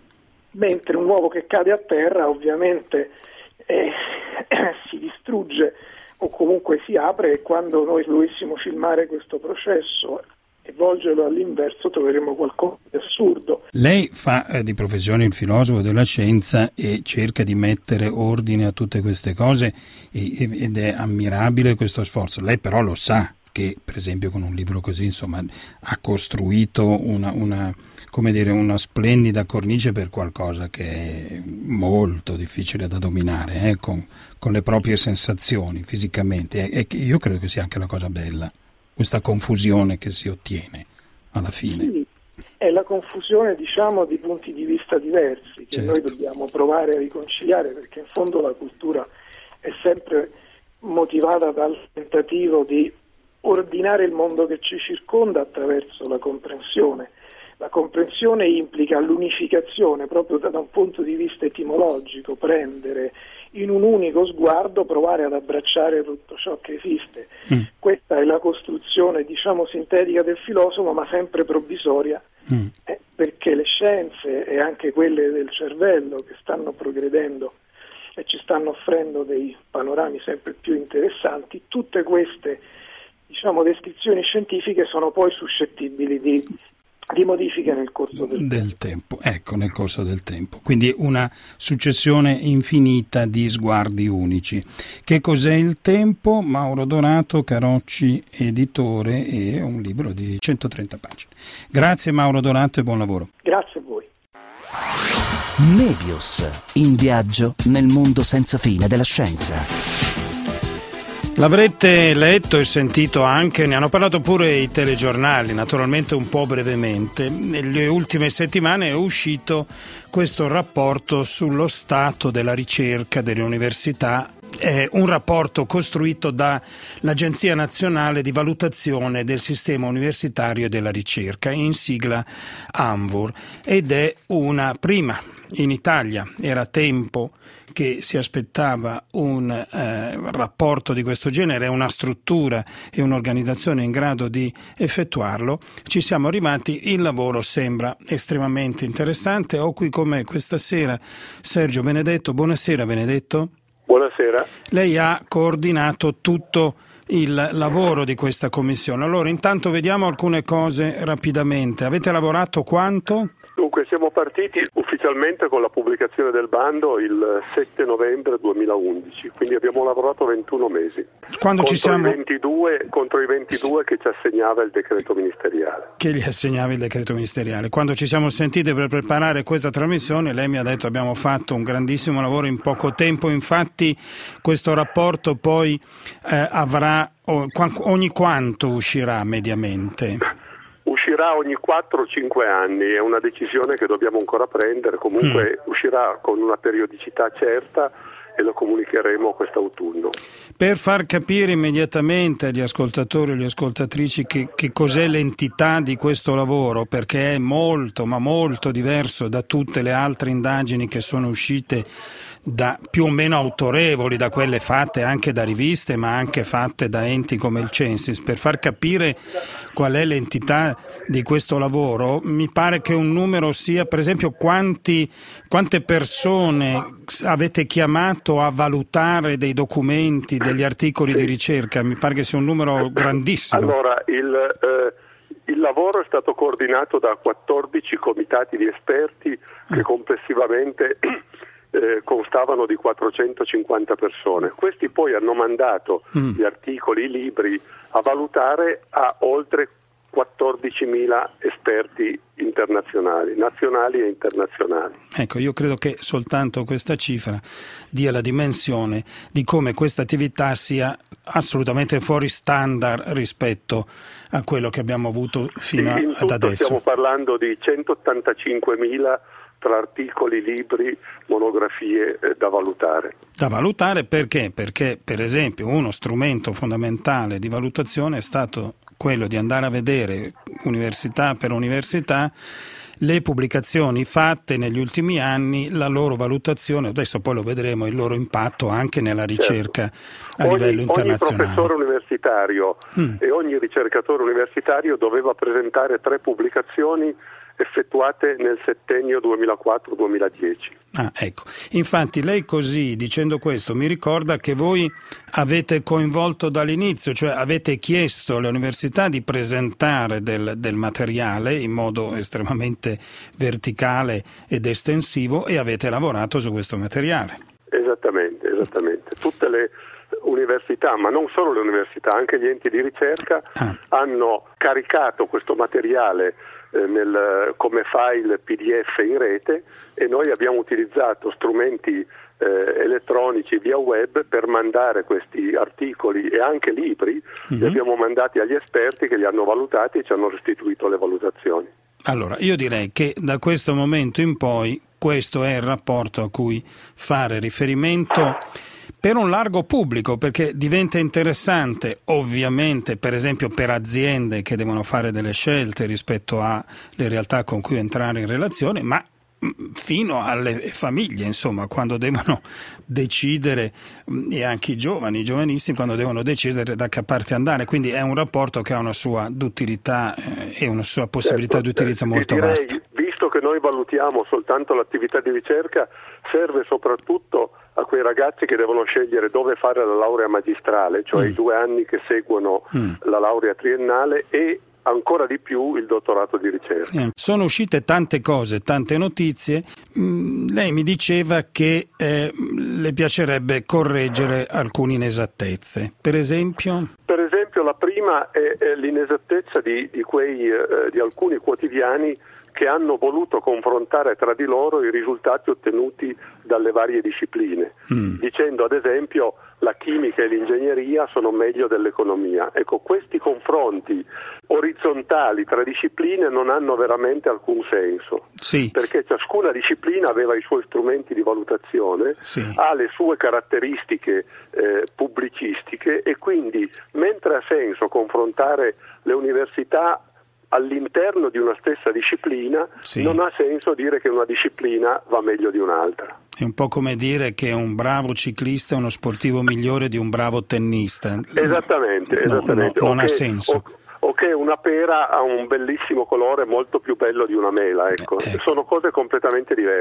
Mentre un uovo che cade a terra ovviamente eh, si distrugge o comunque si apre, e quando noi dovessimo filmare questo processo e volgerlo all'inverso troveremo qualcosa di assurdo. Lei fa eh, di professione il filosofo della scienza e cerca di mettere ordine a tutte queste cose, e, ed è ammirabile questo sforzo. Lei però lo sa che, per esempio, con un libro così, insomma, ha costruito una, una, come dire, una splendida cornice per qualcosa che è molto difficile da dominare, eh, con, con le proprie sensazioni fisicamente, e, e io credo che sia anche la cosa bella, questa confusione che si ottiene alla fine. Sì, è la confusione, diciamo, di punti di vista diversi che certo. noi dobbiamo provare a riconciliare, perché in fondo la cultura è sempre motivata dal tentativo di ordinare il mondo che ci circonda attraverso la comprensione. La comprensione implica l'unificazione proprio da un punto di vista etimologico, prendere in un unico sguardo, provare ad abbracciare tutto ciò che esiste. Mm. Questa è la costruzione, diciamo, sintetica del filosofo, ma sempre provvisoria, mm. eh, perché le scienze e anche quelle del cervello che stanno progredendo e ci stanno offrendo dei panorami sempre più interessanti, tutte queste, diciamo, descrizioni scientifiche sono poi suscettibili di di modifiche nel corso del, del tempo. tempo. Ecco, nel corso del tempo. Quindi una successione infinita di sguardi unici. Che cos'è il tempo? Mauro Donato, Carocci, editore, e un libro di centotrenta pagine. Grazie Mauro Donato e buon lavoro. Grazie a voi. Nebius, in viaggio nel mondo senza fine della scienza. L'avrete letto e sentito anche, ne hanno parlato pure i telegiornali, naturalmente un po' brevemente. Nelle ultime settimane è uscito questo rapporto sullo stato della ricerca delle università, è un rapporto costruito dall'Agenzia Nazionale di Valutazione del Sistema Universitario e della Ricerca, in sigla ANVUR, ed è una prima in Italia. Era tempo che si aspettava un eh, rapporto di questo genere, una struttura e un'organizzazione in grado di effettuarlo. Ci siamo arrivati, il lavoro sembra estremamente interessante. Ho qui con me questa sera Sergio Benedetto. Buonasera Benedetto. Buonasera. Lei ha coordinato tutto il lavoro di questa commissione. Allora, intanto vediamo alcune cose rapidamente. Avete lavorato quanto? Dunque, Dunque siamo partiti ufficialmente con la pubblicazione del bando il sette novembre duemilaundici, quindi abbiamo lavorato ventuno mesi. Quando contro ci siamo... i ventidue, contro i ventidue che ci assegnava il decreto ministeriale. Che gli assegnava il decreto ministeriale. Quando ci siamo sentiti per preparare questa trasmissione, lei mi ha detto abbiamo fatto un grandissimo lavoro in poco tempo, infatti questo rapporto poi eh, avrà ogni quanto uscirà mediamente? Uscirà ogni quattro o cinque anni, è una decisione che dobbiamo ancora prendere, comunque mm. uscirà con una periodicità certa e lo comunicheremo quest'autunno. Per far capire immediatamente agli ascoltatori e alle ascoltatrici che, che cos'è l'entità di questo lavoro, perché è molto ma molto diverso da tutte le altre indagini che sono uscite da più o meno autorevoli, da quelle fatte anche da riviste ma anche fatte da enti come il Censis. Per far capire qual è l'entità di questo lavoro, mi pare che un numero sia, per esempio, quanti, quante persone avete chiamato a valutare dei documenti, degli articoli di ricerca. Mi pare che sia un numero grandissimo. Allora, il, eh, il lavoro è stato coordinato da quattordici comitati di esperti che complessivamente Eh, constavano di quattrocentocinquanta persone. Questi poi hanno mandato mm. gli articoli, i libri a valutare a oltre quattordicimila esperti internazionali, nazionali e internazionali. Ecco, io credo che soltanto questa cifra dia la dimensione di come questa attività sia assolutamente fuori standard rispetto a quello che abbiamo avuto fino sì, ad adesso. Stiamo parlando di centottantacinquemila tra articoli, libri, monografie eh, da valutare. Da valutare perché? Perché, per esempio, uno strumento fondamentale di valutazione è stato quello di andare a vedere università per università le pubblicazioni fatte negli ultimi anni, la loro valutazione, adesso poi lo vedremo, il loro impatto anche nella ricerca certo. a ogni, livello internazionale. Ogni professore universitario mm. e ogni ricercatore universitario doveva presentare tre pubblicazioni effettuate nel settennio duemilaquattro duemiladieci. Ah, ecco. Infatti lei così, dicendo questo, mi ricorda che voi avete coinvolto dall'inizio, cioè avete chiesto alle università di presentare del, del materiale in modo estremamente verticale ed estensivo e avete lavorato su questo materiale. Esattamente, esattamente. Tutte le università, ma non solo le università, anche gli enti di ricerca ah. hanno caricato questo materiale Nel, come file P D F in rete e noi abbiamo utilizzato strumenti eh, elettronici via web per mandare questi articoli e anche libri, mm-hmm. li abbiamo mandati agli esperti che li hanno valutati e ci hanno restituito le valutazioni. Allora, io direi che da questo momento in poi questo è il rapporto a cui fare riferimento per un largo pubblico, perché diventa interessante ovviamente per esempio per aziende che devono fare delle scelte rispetto alle realtà con cui entrare in relazione, ma fino alle famiglie, insomma, quando devono decidere, e anche i giovani, i giovanissimi, quando devono decidere da che parte andare. Quindi è un rapporto che ha una sua d'utilità eh, e una sua possibilità certo, di utilizzo eh, molto direi, vasta. Visto che noi valutiamo soltanto l'attività di ricerca, serve soprattutto a quei ragazzi che devono scegliere dove fare la laurea magistrale, cioè mm. i due anni che seguono mm. la laurea triennale e ancora di più il dottorato di ricerca. Sono uscite tante cose, tante notizie. Mm, lei mi diceva che eh, le piacerebbe correggere alcune inesattezze. Per esempio? Per esempio la prima è, è l'inesattezza di, di, quei, eh, di alcuni quotidiani che hanno voluto confrontare tra di loro i risultati ottenuti dalle varie discipline, mm. dicendo ad esempio la chimica e l'ingegneria sono meglio dell'economia. Ecco, questi confronti orizzontali tra discipline non hanno veramente alcun senso, sì. perché ciascuna disciplina aveva i suoi strumenti di valutazione, sì. ha le sue caratteristiche eh, pubblicistiche e quindi mentre ha senso confrontare le università all'interno di una stessa disciplina, sì. non ha senso dire che una disciplina va meglio di un'altra. È un po' come dire che un bravo ciclista è uno sportivo migliore di un bravo tennista. Esattamente, esattamente. No, no, non o ha che, senso. O, o che una pera ha un bellissimo colore molto più bello di una mela, ecco. ecco. Sono cose completamente diverse.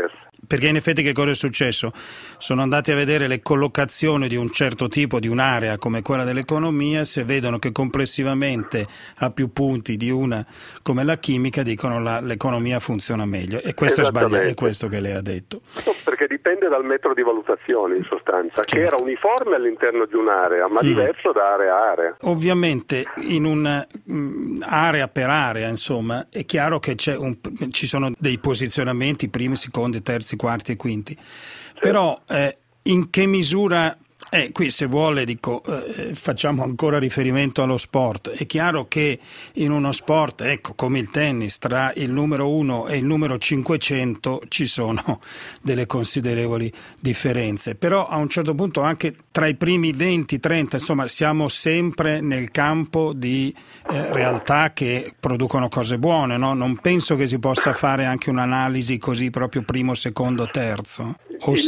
perché in effetti che cosa è successo? Sono andati a vedere le collocazioni di un certo tipo, di un'area come quella dell'economia, se vedono che complessivamente ha più punti di una come la chimica, dicono la, l'economia funziona meglio, e questo è sbagliato, è questo che lei ha detto. No, perché dipende dal metro di valutazione in sostanza, certo, che era uniforme all'interno di un'area, ma mm. diverso da area a area. Ovviamente in una mh, area per area, insomma, è chiaro che c'è un, ci sono dei posizionamenti, primi, secondi, terzi, quarti e quinti, certo. Però eh, in che misura... Eh, qui se vuole dico eh, facciamo ancora riferimento allo sport. È chiaro che in uno sport, ecco, come il tennis, tra il numero uno e il numero cinquecento ci sono delle considerevoli differenze, però a un certo punto anche tra i primi venti trenta, insomma, siamo sempre nel campo di eh, realtà che producono cose buone, no? Non penso che si possa fare anche un'analisi così proprio primo, secondo, terzo, o il, sì?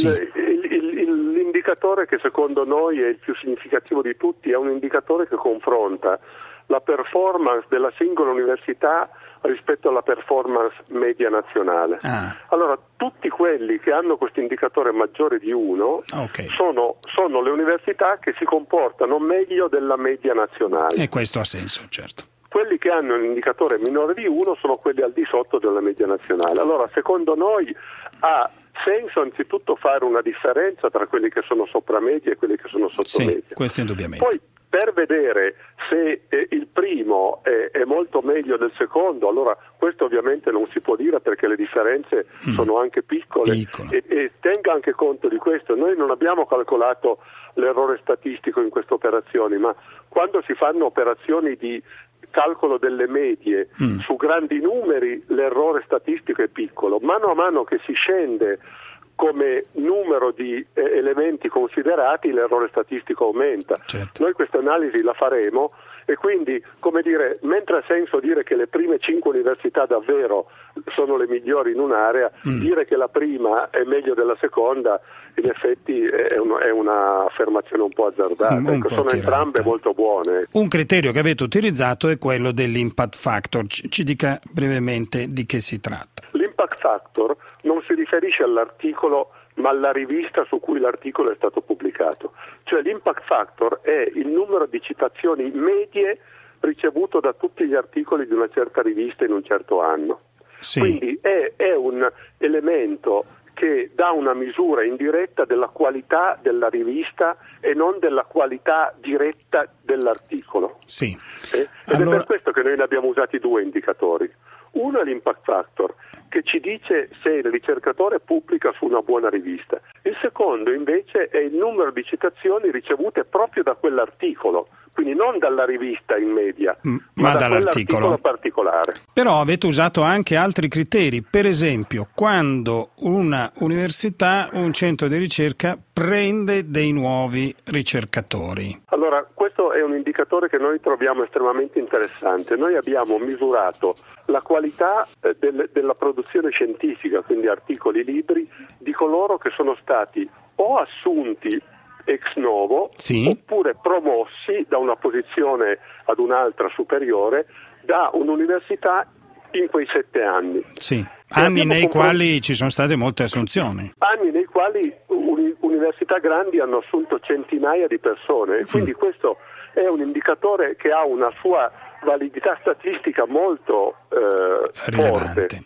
L'indicatore che secondo noi è il più significativo di tutti è un indicatore che confronta la performance della singola università rispetto alla performance media nazionale. Ah. Allora, tutti quelli che hanno questo indicatore maggiore di uno okay. sono, sono le università che si comportano meglio della media nazionale. E questo ha senso, certo. Quelli che hanno un indicatore minore di uno sono quelli al di sotto della media nazionale. Allora, secondo noi ha senso anzitutto fare una differenza tra quelli che sono sopra media e quelli che sono sotto sì, media. Questo indubbiamente. Poi per vedere se eh, il primo è, è molto meglio del secondo, allora questo ovviamente non si può dire perché le differenze mm. sono anche piccole e, e tenga anche conto di questo. Noi non abbiamo calcolato l'errore statistico in queste operazioni, ma quando si fanno operazioni di calcolo delle medie mm. su grandi numeri l'errore statistico è piccolo. Mano a mano che si scende come numero di eh, elementi considerati l'errore statistico aumenta. Certo. Noi questa analisi la faremo e quindi, come dire, mentre ha senso dire che le prime cinque università davvero sono le migliori in un'area, mm. dire che la prima è meglio della seconda in effetti è, un, è un'affermazione un po' azzardata. Un ecco, po sono tirata. Entrambe molto buone. Un criterio che avete utilizzato è quello dell'impact factor. Ci, ci dica brevemente di che si tratta. L'impact factor non si riferisce all'articolo ma alla rivista su cui l'articolo è stato pubblicato. Cioè l'impact factor è il numero di citazioni medie ricevuto da tutti gli articoli di una certa rivista in un certo anno. Sì. Quindi è, è un elemento che dà una misura indiretta della qualità della rivista e non della qualità diretta dell'articolo. Sì. Eh? Ed allora... è per questo che noi ne abbiamo usati due indicatori. Uno è l'impact factor, che ci dice se il ricercatore pubblica su una buona rivista. Il secondo invece è il numero di citazioni ricevute proprio da quell'articolo, quindi non dalla rivista in media, mm, ma, ma da quell'articolo particolare. Però avete usato anche altri criteri, per esempio quando una università, un centro di ricerca prende dei nuovi ricercatori. Allora, questo è un indicatore che noi troviamo estremamente interessante. Noi abbiamo misurato la qualità eh, del, della produzione scientifica, quindi articoli, libri, di coloro che sono stati o assunti ex novo sì. oppure promossi da una posizione ad un'altra superiore da un'università in quei sette anni. Sì. Anni nei compro- quali ci sono state molte assunzioni. Anni nei quali uni- università grandi hanno assunto centinaia di persone e quindi mm. questo è un indicatore che ha una sua validità statistica molto eh, rilevante. Forte.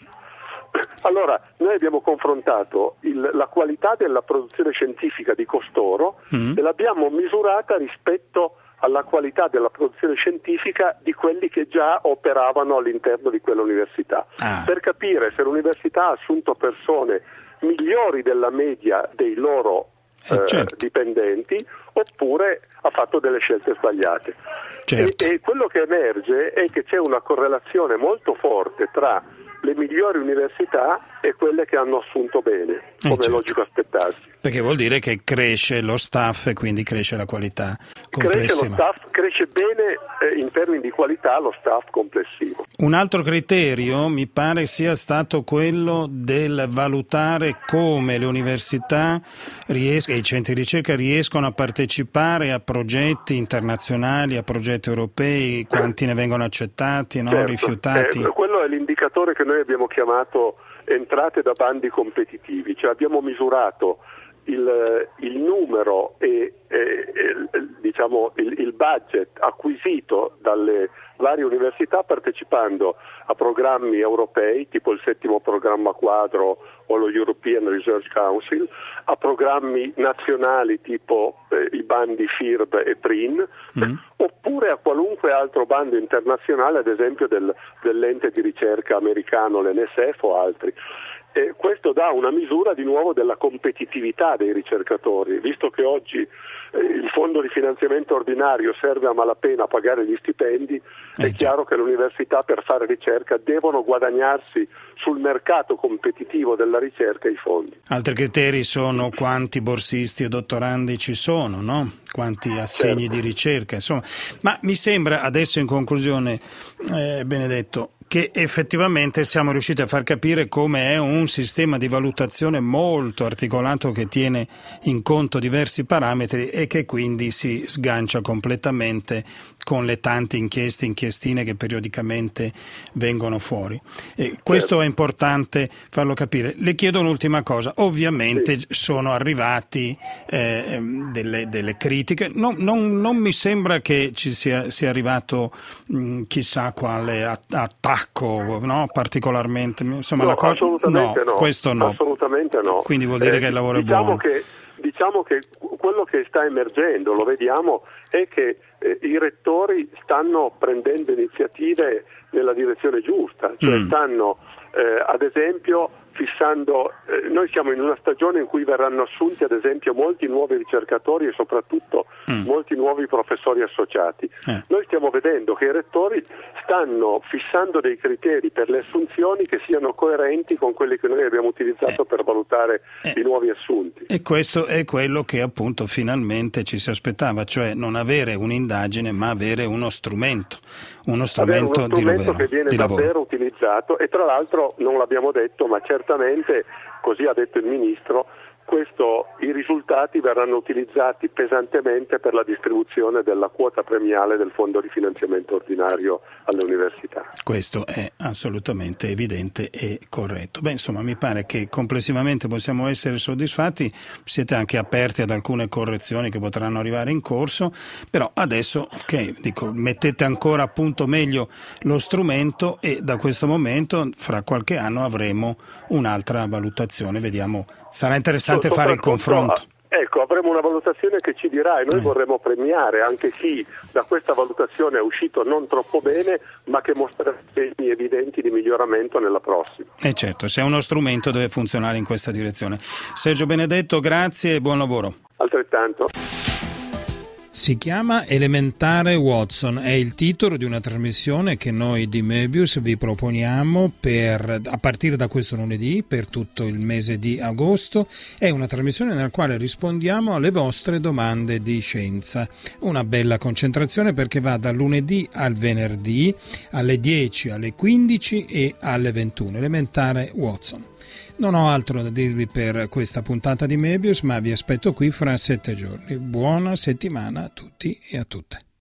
Allora, noi abbiamo confrontato il, la qualità della produzione scientifica di costoro mm. e l'abbiamo misurata rispetto alla qualità della produzione scientifica di quelli che già operavano all'interno di quell'università, ah. per capire se l'università ha assunto persone migliori della media dei loro eh, certo. dipendenti oppure ha fatto delle scelte sbagliate. Certo. E, e quello che emerge è che c'è una correlazione molto forte tra le migliori università e quelle che hanno assunto bene, come eh certo. è logico aspettarsi. Perché vuol dire che cresce lo staff e quindi cresce la qualità complessiva. Cresce lo staff, cresce bene eh, in termini di qualità lo staff complessivo. Un altro criterio mi pare sia stato quello del valutare come le università ries- e i centri di ricerca riescono a partecipare a progetti internazionali, a progetti europei, quanti ne vengono accettati, no? Certo. rifiutati. Eh, quello è l'indicatore che noi abbiamo chiamato entrate da bandi competitivi, cioè abbiamo misurato il, il numero e, e, e diciamo il, il budget acquisito dalle varie università partecipando a programmi europei tipo il settimo programma quadro o lo European Research Council, a programmi nazionali tipo eh, i bandi F I R B e P R I N, mm. oppure a qualunque altro bando internazionale, ad esempio del, dell'ente di ricerca americano, l'N S F o altri. E questo dà una misura di nuovo della competitività dei ricercatori, visto che oggi eh, il fondo di finanziamento ordinario serve a malapena a pagare gli stipendi, eh, è chiaro che le università per fare ricerca devono guadagnarsi sul mercato competitivo della ricerca i fondi. Altri criteri sono quanti borsisti e dottorandi ci sono, no? Quanti assegni certo. di ricerca, insomma. Ma mi sembra adesso in conclusione, eh, Benedetto, che effettivamente siamo riusciti a far capire come è un sistema di valutazione molto articolato che tiene in conto diversi parametri e che quindi si sgancia completamente con le tante inchieste, inchiestine che periodicamente vengono fuori. E questo è importante farlo capire. Le chiedo un'ultima cosa. Ovviamente sì. sono arrivati eh, delle, delle critiche. No, non, non mi sembra che ci sia, sia arrivato mh, chissà quale attacco, no? Particolarmente. Insomma, no, la cosa, assolutamente no, no. Questo no. Assolutamente no. Quindi vuol dire eh, che il lavoro diciamo è buono. Che, diciamo che quello che sta emergendo, lo vediamo, è che eh, i rettori stanno prendendo iniziative nella direzione giusta, cioè mm. stanno eh, ad esempio fissando, eh, noi siamo in una stagione in cui verranno assunti ad esempio molti nuovi ricercatori e soprattutto mm. molti nuovi professori associati. Eh. Noi stiamo vedendo che i rettori stanno fissando dei criteri per le assunzioni che siano coerenti con quelli che noi abbiamo utilizzato eh. per valutare eh. i nuovi assunti. E questo è quello che appunto finalmente ci si aspettava, cioè non avere un'indagine ma avere uno strumento, uno strumento, uno strumento di lavoro, che viene di davvero lavoro. utilizzato, e tra l'altro non l'abbiamo detto, ma certamente, così ha detto il Ministro, questo, i risultati verranno utilizzati pesantemente per la distribuzione della quota premiale del fondo di finanziamento ordinario alle università. Questo è assolutamente evidente e corretto. Beh, insomma, mi pare che complessivamente possiamo essere soddisfatti. Siete anche aperti ad alcune correzioni che potranno arrivare in corso, però adesso, ok, dico, mettete ancora a punto meglio lo strumento e da questo momento, fra qualche anno, avremo un'altra valutazione. Vediamo. Sarà interessante fare il confronto. Ecco, avremo una valutazione che ci dirà, e noi eh. vorremmo premiare anche chi da questa valutazione è uscito non troppo bene, ma che mostra segni evidenti di miglioramento nella prossima. E certo, se è uno strumento deve funzionare in questa direzione. Sergio Benedetto, grazie e buon lavoro. Altrettanto. Si chiama Elementare Watson, è il titolo di una trasmissione che noi di Möbius vi proponiamo per, a partire da questo lunedì per tutto il mese di agosto. È una trasmissione nella quale rispondiamo alle vostre domande di scienza. Una bella concentrazione perché va dal lunedì al venerdì alle dieci, alle quindici e alle ventuno. Elementare Watson. Non ho altro da dirvi per questa puntata di Möbius, ma vi aspetto qui fra sette giorni. Buona settimana a tutti e a tutte.